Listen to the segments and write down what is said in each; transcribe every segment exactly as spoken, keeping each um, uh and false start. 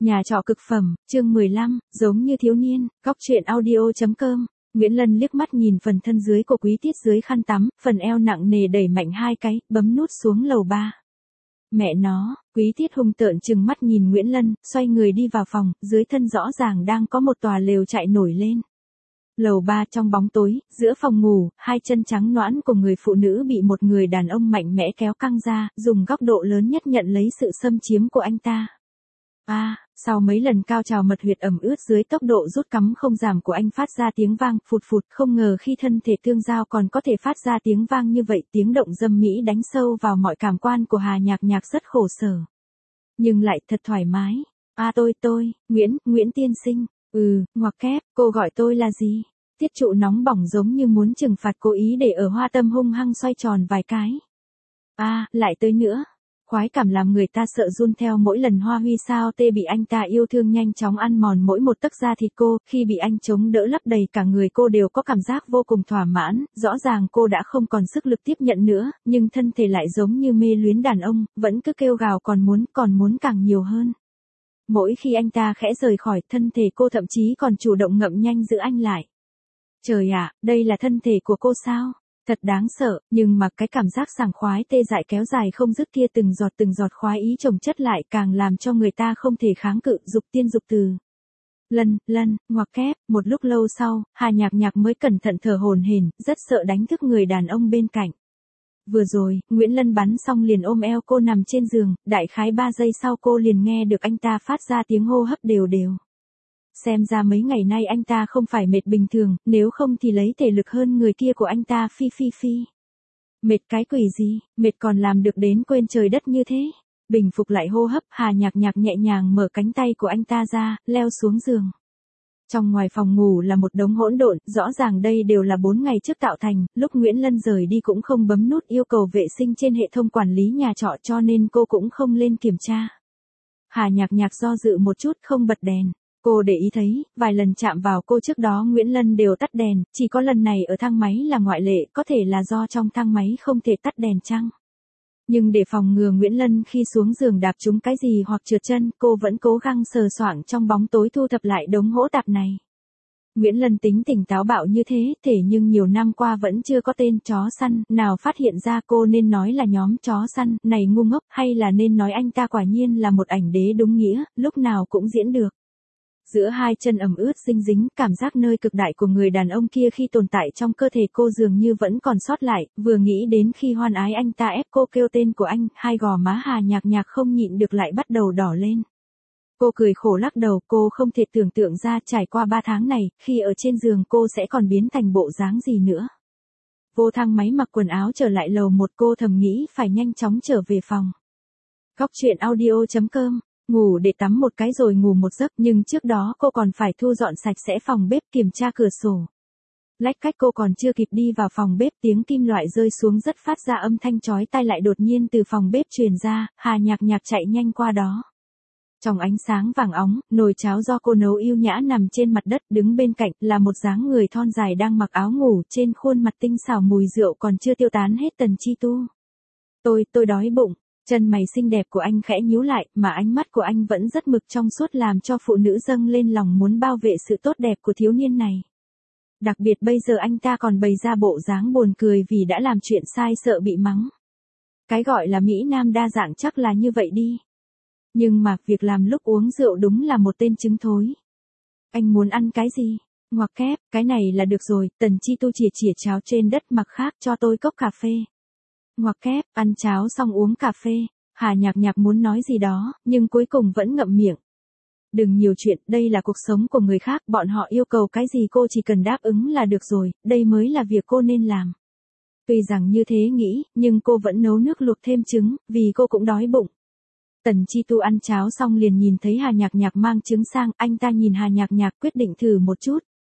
Nhà trọ cực phẩm, chương mười lăm, giống như thiếu niên, góc truyện audio chấm com. Nguyễn Lân liếc mắt nhìn phần thân dưới của Quý Tiết dưới khăn tắm, phần eo nặng nề đẩy mạnh hai cái, bấm nút xuống lầu ba. Mẹ nó, Quý Tiết hung tợn trừng mắt nhìn Nguyễn Lân, xoay người đi vào phòng, dưới thân rõ ràng đang có một tòa lều chạy nổi lên. Lầu ba trong bóng tối, giữa phòng ngủ, hai chân trắng nõn của người phụ nữ bị một người đàn ông mạnh mẽ kéo căng ra, dùng góc độ lớn nhất nhận lấy sự xâm chiếm của anh ta. A, à, sau mấy lần cao trào mật huyệt ẩm ướt dưới tốc độ rút cắm không giảm của anh phát ra tiếng vang phụt phụt, không ngờ khi thân thể tương giao còn có thể phát ra tiếng vang như vậy, tiếng động dâm mỹ đánh sâu vào mọi cảm quan của Hà Nhạc Nhạc rất khổ sở. Nhưng lại thật thoải mái. A à, tôi tôi, Nguyễn, Nguyễn tiên sinh, ừ, ngoặc kép, cô gọi tôi là gì? Tiết trụ nóng bỏng giống như muốn trừng phạt cố ý để ở hoa tâm hung hăng xoay tròn vài cái. A, à, lại tới nữa. Khoái cảm làm người ta sợ run theo mỗi lần Hoa Huy sao tê bị anh ta yêu thương nhanh chóng ăn mòn mỗi một tấc da thịt cô, khi bị anh chống đỡ lấp đầy cả người cô đều có cảm giác vô cùng thỏa mãn, rõ ràng cô đã không còn sức lực tiếp nhận nữa, nhưng thân thể lại giống như mê luyến đàn ông, vẫn cứ kêu gào còn muốn, còn muốn càng nhiều hơn. Mỗi khi anh ta khẽ rời khỏi, thân thể cô thậm chí còn chủ động ngậm nhanh giữ anh lại. Trời ạ, đây là thân thể của cô sao? Thật đáng sợ, nhưng mà cái cảm giác sảng khoái tê dại kéo dài không dứt kia từng giọt từng giọt khoái ý chồng chất lại càng làm cho người ta không thể kháng cự, dục tiên dục từ. Lân, lân, ngoặc kép, một lúc lâu sau, Hà Nhạc Nhạc mới cẩn thận thở hổn hển, rất sợ đánh thức người đàn ông bên cạnh. Vừa rồi, Nguyễn Lân bắn xong liền ôm eo cô nằm trên giường, đại khái ba giây sau cô liền nghe được anh ta phát ra tiếng hô hấp đều đều. Xem ra mấy ngày nay anh ta không phải mệt bình thường, nếu không thì lấy thể lực hơn người kia của anh ta phi phi phi. Mệt cái quỷ gì, mệt còn làm được đến quên trời đất như thế. Bình phục lại hô hấp, Hà Nhạc Nhạc nhẹ nhàng mở cánh tay của anh ta ra, leo xuống giường. Trong ngoài phòng ngủ là một đống hỗn độn, rõ ràng đây đều là bốn ngày trước tạo thành, lúc Nguyễn Lân rời đi cũng không bấm nút yêu cầu vệ sinh trên hệ thống quản lý nhà trọ cho nên cô cũng không lên kiểm tra. Hà Nhạc Nhạc do dự một chút không bật đèn. Cô để ý thấy, vài lần chạm vào cô trước đó Nguyễn Lân đều tắt đèn, chỉ có lần này ở thang máy là ngoại lệ, có thể là do trong thang máy không thể tắt đèn chăng? Nhưng để phòng ngừa Nguyễn Lân khi xuống giường đạp trúng cái gì hoặc trượt chân, cô vẫn cố gắng sờ soạng trong bóng tối thu thập lại đống hỗn tạp này. Nguyễn Lân tính tình táo bạo như thế, thể nhưng nhiều năm qua vẫn chưa có tên chó săn, nào phát hiện ra cô nên nói là nhóm chó săn, này ngu ngốc, hay là nên nói anh ta quả nhiên là một ảnh đế đúng nghĩa, lúc nào cũng diễn được. Giữa hai chân ẩm ướt dinh dính, cảm giác nơi cực đại của người đàn ông kia khi tồn tại trong cơ thể cô dường như vẫn còn sót lại, vừa nghĩ đến khi hoan ái anh ta ép cô kêu tên của anh, hai gò má Hà Nhạc Nhạc không nhịn được lại bắt đầu đỏ lên. Cô cười khổ lắc đầu, cô không thể tưởng tượng ra trải qua ba tháng này, khi ở trên giường cô sẽ còn biến thành bộ dáng gì nữa. Vô thang máy mặc quần áo trở lại lầu một, cô thầm nghĩ phải nhanh chóng trở về phòng. Góc truyện audio chấm com. Ngủ để tắm một cái rồi ngủ một giấc, nhưng trước đó cô còn phải thu dọn sạch sẽ phòng bếp, kiểm tra cửa sổ. Lách cách cô còn chưa kịp đi vào phòng bếp, tiếng kim loại rơi xuống rất phát ra âm thanh chói tai lại đột nhiên từ phòng bếp truyền ra, Hà Nhạc Nhạc chạy nhanh qua đó. Trong ánh sáng vàng óng, nồi cháo do cô nấu yêu nhã nằm trên mặt đất, đứng bên cạnh là một dáng người thon dài đang mặc áo ngủ, trên khuôn mặt tinh xảo mùi rượu còn chưa tiêu tán hết Tần Chi Tu. Tôi, tôi đói bụng. Chân mày xinh đẹp của anh khẽ nhíu lại, mà ánh mắt của anh vẫn rất mực trong suốt làm cho phụ nữ dâng lên lòng muốn bao vệ sự tốt đẹp của thiếu niên này. Đặc biệt bây giờ anh ta còn bày ra bộ dáng buồn cười vì đã làm chuyện sai sợ bị mắng. Cái gọi là Mỹ Nam đa dạng chắc là như vậy đi. Nhưng mà, việc làm lúc uống rượu đúng là một tên trứng thối. Anh muốn ăn cái gì? Ngoặc kép, cái này là được rồi, Tần Chi Tu chìa chìa cháo trên đất, mặc khác cho tôi cốc cà phê. Ngoặc kép, ăn cháo xong uống cà phê. Hà Nhạc Nhạc muốn nói gì đó, nhưng cuối cùng vẫn ngậm miệng. Đừng nhiều chuyện, đây là cuộc sống của người khác, bọn họ yêu cầu cái gì cô chỉ cần đáp ứng là được rồi, đây mới là việc cô nên làm. Tuy rằng như thế nghĩ, nhưng cô vẫn nấu nước luộc thêm trứng, vì cô cũng đói bụng. Tần Chi Tu ăn cháo xong liền nhìn thấy Hà Nhạc Nhạc mang trứng sang, anh ta nhìn Hà Nhạc Nhạc quyết định thử một chút.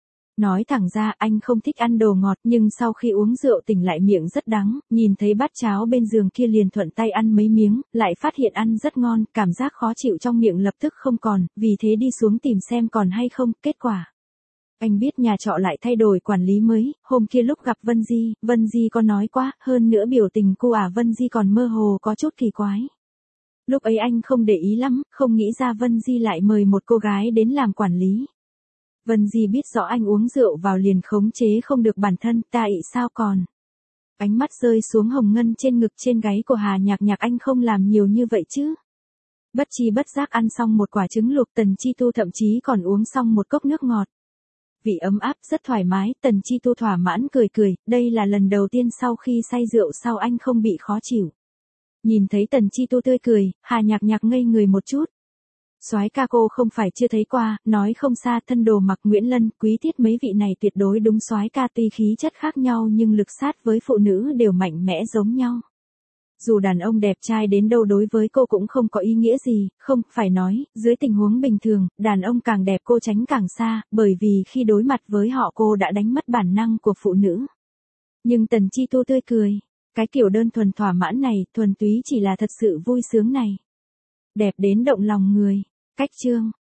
Nói thẳng ra anh không thích ăn đồ ngọt, nhưng sau khi uống rượu tỉnh lại miệng rất đắng, nhìn thấy bát cháo bên giường kia liền thuận tay ăn mấy miếng, lại phát hiện ăn rất ngon, cảm giác khó chịu trong miệng lập tức không còn, vì thế đi xuống tìm xem còn hay không, kết quả. Anh biết nhà trọ lại thay đổi quản lý mới, hôm kia lúc gặp Vân Di, Vân Di có nói quá, hơn nữa biểu tình cô ả Vân Di còn mơ hồ có chút kỳ quái. Lúc ấy anh không để ý lắm, không nghĩ ra Vân Di lại mời một cô gái đến làm quản lý. Vân Di biết rõ anh uống rượu vào liền khống chế không được bản thân, ta ị sao còn. Ánh mắt rơi xuống hồng ngân trên ngực trên gáy của Hà Nhạc Nhạc, anh không làm nhiều như vậy chứ. Bất chi bất giác ăn xong một quả trứng luộc, Tần Chi Tu thậm chí còn uống xong một cốc nước ngọt. Vị ấm áp rất thoải mái, Tần Chi Tu thỏa mãn cười cười, đây là lần đầu tiên sau khi say rượu sao anh không bị khó chịu. Nhìn thấy Tần Chi Tu tươi cười, Hà Nhạc Nhạc ngây người một chút. Soái ca cô không phải chưa thấy qua, nói không xa, thân đồ mặc Nguyễn Lân, Quý Tiết mấy vị này tuyệt đối đúng soái ca, tuy khí chất khác nhau nhưng lực sát với phụ nữ đều mạnh mẽ giống nhau. Dù đàn ông đẹp trai đến đâu đối với cô cũng không có ý nghĩa gì, không, phải nói, dưới tình huống bình thường, đàn ông càng đẹp cô tránh càng xa, bởi vì khi đối mặt với họ cô đã đánh mất bản năng của phụ nữ. Nhưng Tần Chi Tu tươi cười, cái kiểu đơn thuần thỏa mãn này, thuần túy chỉ là thật sự vui sướng này. Đẹp đến động lòng người. Cách chương